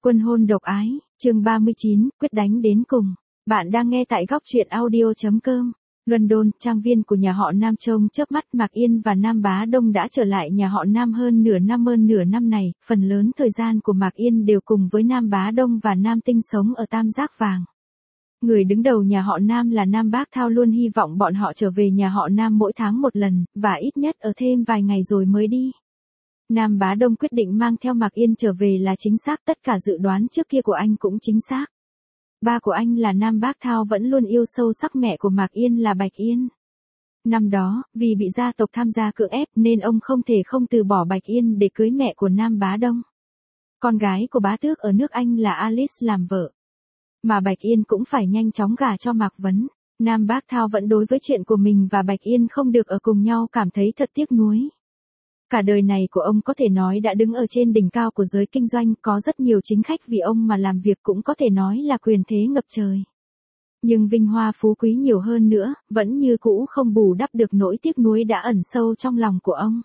Quân hôn độc ái, chương 39, quyết đánh đến cùng. Bạn đang nghe tại góc truyện audio.com. London, trang viên của nhà họ Nam trông chớp mắt. Mạc Yên và Nam Bá Đông đã trở lại nhà họ Nam hơn nửa năm này, phần lớn thời gian của Mạc Yên đều cùng với Nam Bá Đông và Nam Tinh sống ở Tam Giác Vàng. Người đứng đầu nhà họ Nam là Nam Bác Thao luôn hy vọng bọn họ trở về nhà họ Nam mỗi tháng một lần, và ít nhất ở thêm vài ngày rồi mới đi. Nam Bá Đông quyết định mang theo Mạc Yên trở về là chính xác, tất cả dự đoán trước kia của anh cũng chính xác. Ba của anh là Nam Bác Thao vẫn luôn yêu sâu sắc mẹ của Mạc Yên là Bạch Yên. Năm đó, vì bị gia tộc tham gia cưỡng ép nên ông không thể không từ bỏ Bạch Yên để cưới mẹ của Nam Bá Đông. Con gái của bá tước ở nước Anh là Alice làm vợ. Mà Bạch Yên cũng phải nhanh chóng gả cho Mạc Vấn. Nam Bác Thao vẫn đối với chuyện của mình và Bạch Yên không được ở cùng nhau cảm thấy thật tiếc nuối. Cả đời này của ông có thể nói đã đứng ở trên đỉnh cao của giới kinh doanh, có rất nhiều chính khách vì ông mà làm việc, cũng có thể nói là quyền thế ngập trời. Nhưng vinh hoa phú quý nhiều hơn nữa, vẫn như cũ không bù đắp được nỗi tiếc nuối đã ẩn sâu trong lòng của ông.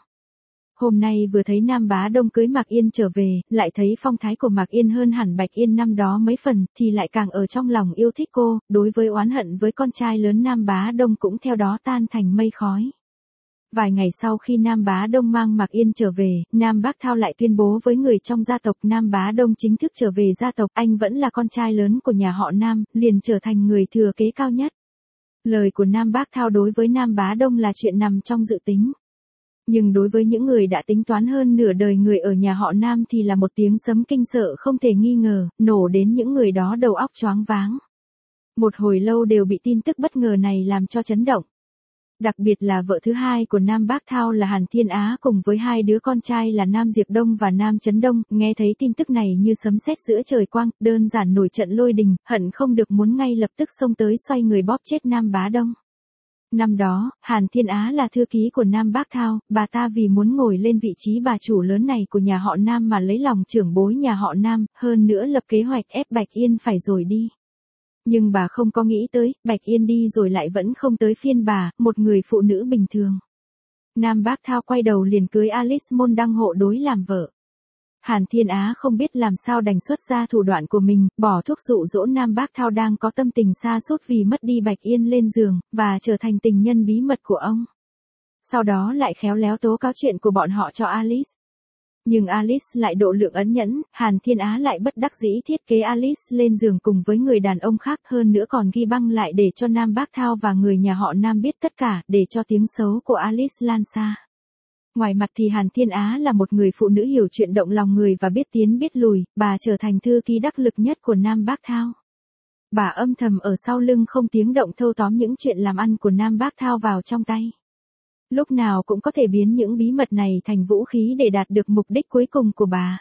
Hôm nay vừa thấy Nam Bá Đông cưới Mạc Yên trở về, lại thấy phong thái của Mạc Yên hơn hẳn Bạch Yên năm đó mấy phần, thì lại càng ở trong lòng yêu thích cô, đối với oán hận với con trai lớn Nam Bá Đông cũng theo đó tan thành mây khói. Vài ngày sau khi Nam Bá Đông mang Mạc Yên trở về, Nam Bác Thao lại tuyên bố với người trong gia tộc Nam Bá Đông chính thức trở về gia tộc, anh vẫn là con trai lớn của nhà họ Nam, liền trở thành người thừa kế cao nhất. Lời của Nam Bác Thao đối với Nam Bá Đông là chuyện nằm trong dự tính. Nhưng đối với những người đã tính toán hơn nửa đời người ở nhà họ Nam thì là một tiếng sấm kinh sợ không thể nghi ngờ, nổ đến những người đó đầu óc choáng váng. Một hồi lâu đều bị tin tức bất ngờ này làm cho chấn động. Đặc biệt là vợ thứ hai của Nam Bác Thao là Hàn Thiên Á cùng với hai đứa con trai là Nam Diệp Đông và Nam Trấn Đông, nghe thấy tin tức này như sấm sét giữa trời quang, đơn giản nổi trận lôi đình, hận không được muốn ngay lập tức xông tới xoay người bóp chết Nam Bá Đông. Năm đó, Hàn Thiên Á là thư ký của Nam Bác Thao, bà ta vì muốn ngồi lên vị trí bà chủ lớn này của nhà họ Nam mà lấy lòng trưởng bối nhà họ Nam, hơn nữa lập kế hoạch ép Bạch Yên phải rồi đi. Nhưng bà không có nghĩ tới, Bạch Yên đi rồi lại vẫn không tới phiên bà, một người phụ nữ bình thường. Nam Bác Thao quay đầu liền cưới Alice môn đăng hộ đối làm vợ. Hàn Thiên Á không biết làm sao đành xuất ra thủ đoạn của mình, bỏ thuốc dụ dỗ Nam Bác Thao đang có tâm tình sa sút vì mất đi Bạch Yên lên giường, và trở thành tình nhân bí mật của ông. Sau đó lại khéo léo tố cáo chuyện của bọn họ cho Alice. Nhưng Alice lại độ lượng ẩn nhẫn, Hàn Thiên Á lại bất đắc dĩ thiết kế Alice lên giường cùng với người đàn ông khác, hơn nữa còn ghi băng lại để cho Nam Bác Thao và người nhà họ Nam biết tất cả, để cho tiếng xấu của Alice lan xa. Ngoài mặt thì Hàn Thiên Á là một người phụ nữ hiểu chuyện động lòng người và biết tiến biết lùi, bà trở thành thư ký đắc lực nhất của Nam Bác Thao. Bà âm thầm ở sau lưng không tiếng động thâu tóm những chuyện làm ăn của Nam Bác Thao vào trong tay. Lúc nào cũng có thể biến những bí mật này thành vũ khí để đạt được mục đích cuối cùng của bà.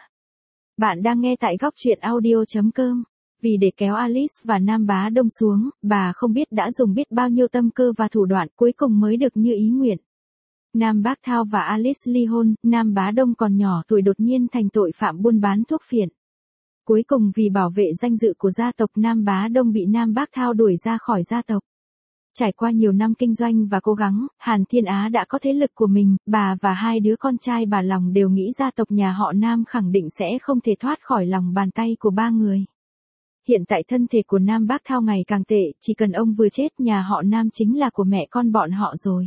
Bạn đang nghe tại góc truyện audio.com. Vì để kéo Alice và Nam Bá Đông xuống, bà không biết đã dùng biết bao nhiêu tâm cơ và thủ đoạn, cuối cùng mới được như ý nguyện. Nam Bác Thao và Alice ly hôn, Nam Bá Đông còn nhỏ tuổi đột nhiên thành tội phạm buôn bán thuốc phiện. Cuối cùng vì bảo vệ danh dự của gia tộc Nam Bá Đông bị Nam Bác Thao đuổi ra khỏi gia tộc. Trải qua nhiều năm kinh doanh và cố gắng, Hàn Thiên Á đã có thế lực của mình, bà và hai đứa con trai bà lòng đều nghĩ gia tộc nhà họ Nam khẳng định sẽ không thể thoát khỏi lòng bàn tay của ba người. Hiện tại thân thể của Nam Bác Thao ngày càng tệ, chỉ cần ông vừa chết nhà họ Nam chính là của mẹ con bọn họ rồi.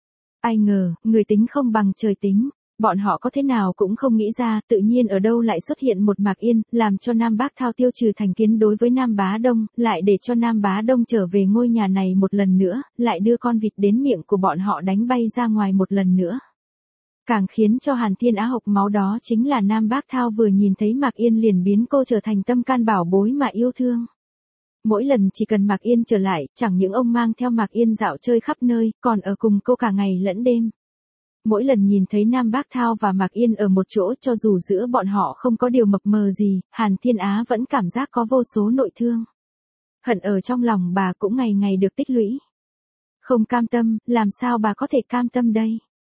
Ai ngờ, người tính không bằng trời tính. Bọn họ có thế nào cũng không nghĩ ra, tự nhiên ở đâu lại xuất hiện một Mạc Yên, làm cho Nam Bác Thao tiêu trừ thành kiến đối với Nam Bá Đông, lại để cho Nam Bá Đông trở về ngôi nhà này một lần nữa, lại đưa con vịt đến miệng của bọn họ đánh bay ra ngoài một lần nữa. Càng khiến cho Hàn Thiên Á hộc máu đó chính là Nam Bác Thao vừa nhìn thấy Mạc Yên liền biến cô trở thành tâm can bảo bối mà yêu thương. Mỗi lần chỉ cần Mạc Yên trở lại, chẳng những ông mang theo Mạc Yên dạo chơi khắp nơi, còn ở cùng cô cả ngày lẫn đêm. Mỗi lần nhìn thấy Nam Bác Thao và Mạc Yên ở một chỗ, cho dù giữa bọn họ không có điều mập mờ gì, Hàn Thiên Á vẫn cảm giác có vô số nội thương. Hận ở trong lòng bà cũng ngày ngày được tích lũy. Không cam tâm, làm sao bà có thể cam tâm đây?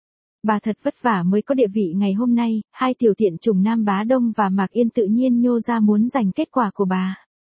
Bà thật vất vả mới có địa vị ngày hôm nay, hai tiểu tiện chủng Nam Bá Đông và Mạc Yên tự nhiên nhô ra muốn giành kết quả của bà.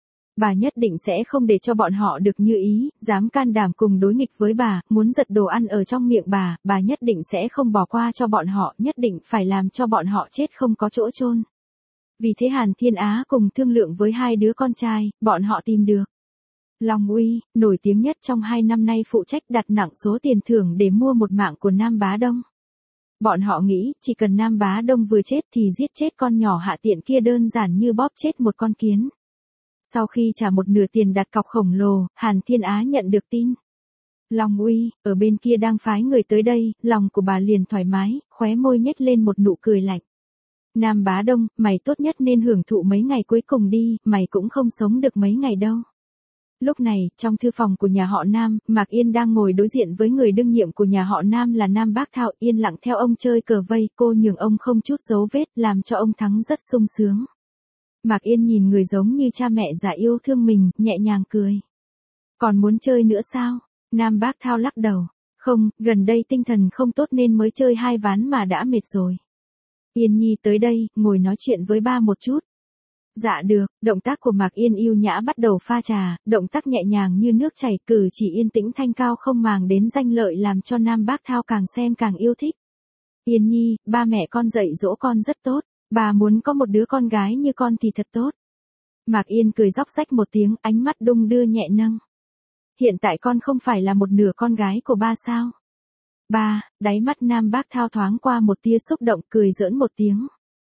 Bà nhất định sẽ không để cho bọn họ được như ý, dám can đảm cùng đối nghịch với bà, muốn giật đồ ăn ở trong miệng bà nhất định sẽ không bỏ qua cho bọn họ, nhất định phải làm cho bọn họ chết không có chỗ chôn. Vì thế Hàn Thiên Á cùng thương lượng với hai đứa con trai, bọn họ tìm được Long Uy, nổi tiếng nhất trong 2 năm nay phụ trách đặt nặng số tiền thưởng để mua một mạng của Nam Bá Đông. Bọn họ nghĩ chỉ cần Nam Bá Đông vừa chết thì giết chết con nhỏ hạ tiện kia đơn giản như bóp chết một con kiến. Sau khi trả một nửa tiền đặt cọc khổng lồ, Hàn Thiên Á nhận được tin. Long Uy, ở bên kia đang phái người tới đây, lòng của bà liền thoải mái, khóe môi nhếch lên một nụ cười lạnh. Nam Bá Đông, mày tốt nhất nên hưởng thụ mấy ngày cuối cùng đi, mày cũng không sống được mấy ngày đâu. Lúc này, trong thư phòng của nhà họ Nam, Mạc Yên đang ngồi đối diện với người đương nhiệm của nhà họ Nam là Nam Bác Thao, yên lặng theo ông chơi cờ vây, cô nhường ông không chút dấu vết, làm cho ông thắng rất sung sướng. Mạc Yên nhìn người giống như cha mẹ già yêu thương mình, nhẹ nhàng cười. Còn muốn chơi nữa sao? Nam Bác Thao lắc đầu. Không, gần đây tinh thần không tốt nên mới chơi 2 ván mà đã mệt rồi. Yên Nhi tới đây, ngồi nói chuyện với ba một chút. Dạ được, động tác của Mạc Yên yêu nhã bắt đầu pha trà, động tác nhẹ nhàng như nước chảy, cử chỉ yên tĩnh thanh cao không màng đến danh lợi làm cho Nam Bác Thao càng xem càng yêu thích. Yên Nhi, ba mẹ con dạy dỗ con rất tốt, bà muốn có một đứa con gái như con thì thật tốt. Mạc Yên cười róc rách một tiếng, ánh mắt đung đưa nhẹ nâng. Hiện tại con không phải là một nửa con gái của ba sao? Ba, đáy mắt Nam Bác Thao thoáng qua một tia xúc động, cười giỡn một tiếng.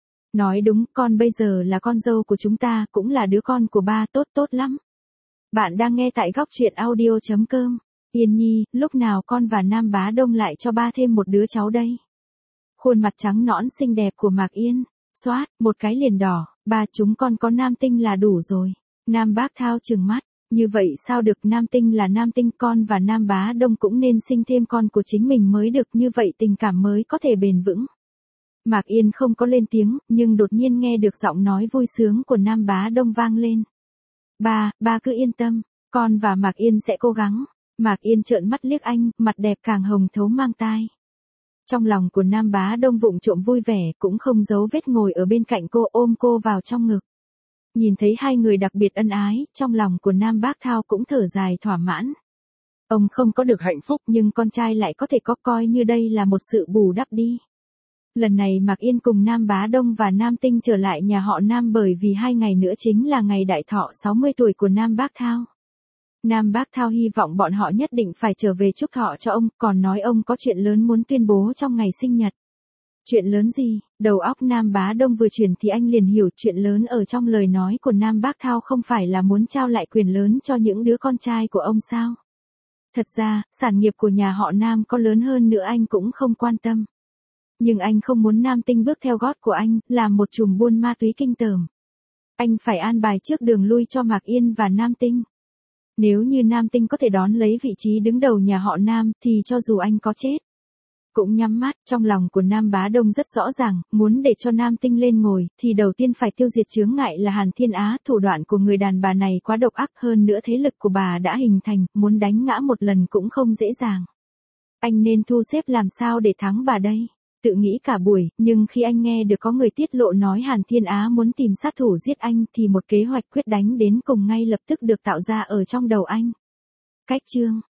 Nói đúng, con bây giờ là con dâu của chúng ta, cũng là đứa con của ba, tốt tốt lắm. Bạn đang nghe tại góc truyện audio.com. Yên Nhi, lúc nào con và Nam Bá Đông lại cho ba thêm một đứa cháu đây? Khuôn mặt trắng nõn xinh đẹp của Mạc Yên, xoát, một cái liền đỏ, ba chúng con có Nam Tinh là đủ rồi. Nam Bác Thao trừng mắt, như vậy sao được, Nam Tinh là Nam Tinh, con và Nam Bá Đông cũng nên sinh thêm con của chính mình mới được, như vậy tình cảm mới có thể bền vững. Mạc Yên không có lên tiếng, nhưng đột nhiên nghe được giọng nói vui sướng của Nam Bá Đông vang lên. Ba cứ yên tâm, con và Mạc Yên sẽ cố gắng. Mạc Yên trợn mắt liếc anh, mặt đẹp càng hồng thấu mang tai. Trong lòng của Nam Bá Đông vụng trộm vui vẻ, cũng không giấu vết ngồi ở bên cạnh cô, ôm cô vào trong ngực. Nhìn thấy hai người đặc biệt ân ái, trong lòng của Nam Bác Thao cũng thở dài thỏa mãn. Ông không có được hạnh phúc nhưng con trai lại có thể có, coi như đây là một sự bù đắp đi. Lần này Mạc Yên cùng Nam Bá Đông và Nam Tinh trở lại nhà họ Nam bởi vì 2 ngày nữa chính là ngày đại thọ 60 tuổi của Nam Bác Thao. Nam Bác Thao hy vọng bọn họ nhất định phải trở về chúc thọ cho ông, còn nói ông có chuyện lớn muốn tuyên bố trong ngày sinh nhật. Chuyện lớn gì? Đầu óc Nam Bá Đông vừa chuyển thì anh liền hiểu chuyện lớn ở trong lời nói của Nam Bác Thao không phải là muốn trao lại quyền lớn cho những đứa con trai của ông sao? Thật ra, sản nghiệp của nhà họ Nam có lớn hơn nữa anh cũng không quan tâm. Nhưng anh không muốn Nam Tinh bước theo gót của anh, làm một chùm buôn ma túy kinh tởm. Anh phải an bài trước đường lui cho Mạc Yên và Nam Tinh. Nếu như Nam Tinh có thể đón lấy vị trí đứng đầu nhà họ Nam, thì cho dù anh có chết, cũng nhắm mắt. Trong lòng của Nam Bá Đông rất rõ ràng, muốn để cho Nam Tinh lên ngồi, thì đầu tiên phải tiêu diệt chướng ngại là Hàn Thiên Á. Thủ đoạn của người đàn bà này quá độc ác, hơn nữa thế lực của bà đã hình thành, muốn đánh ngã một lần cũng không dễ dàng. Anh nên thu xếp làm sao để thắng bà đây? Tự nghĩ cả buổi, nhưng khi anh nghe được có người tiết lộ nói Hàn Thiên Á muốn tìm sát thủ giết anh thì một kế hoạch quyết đánh đến cùng ngay lập tức được tạo ra ở trong đầu anh. Cách chương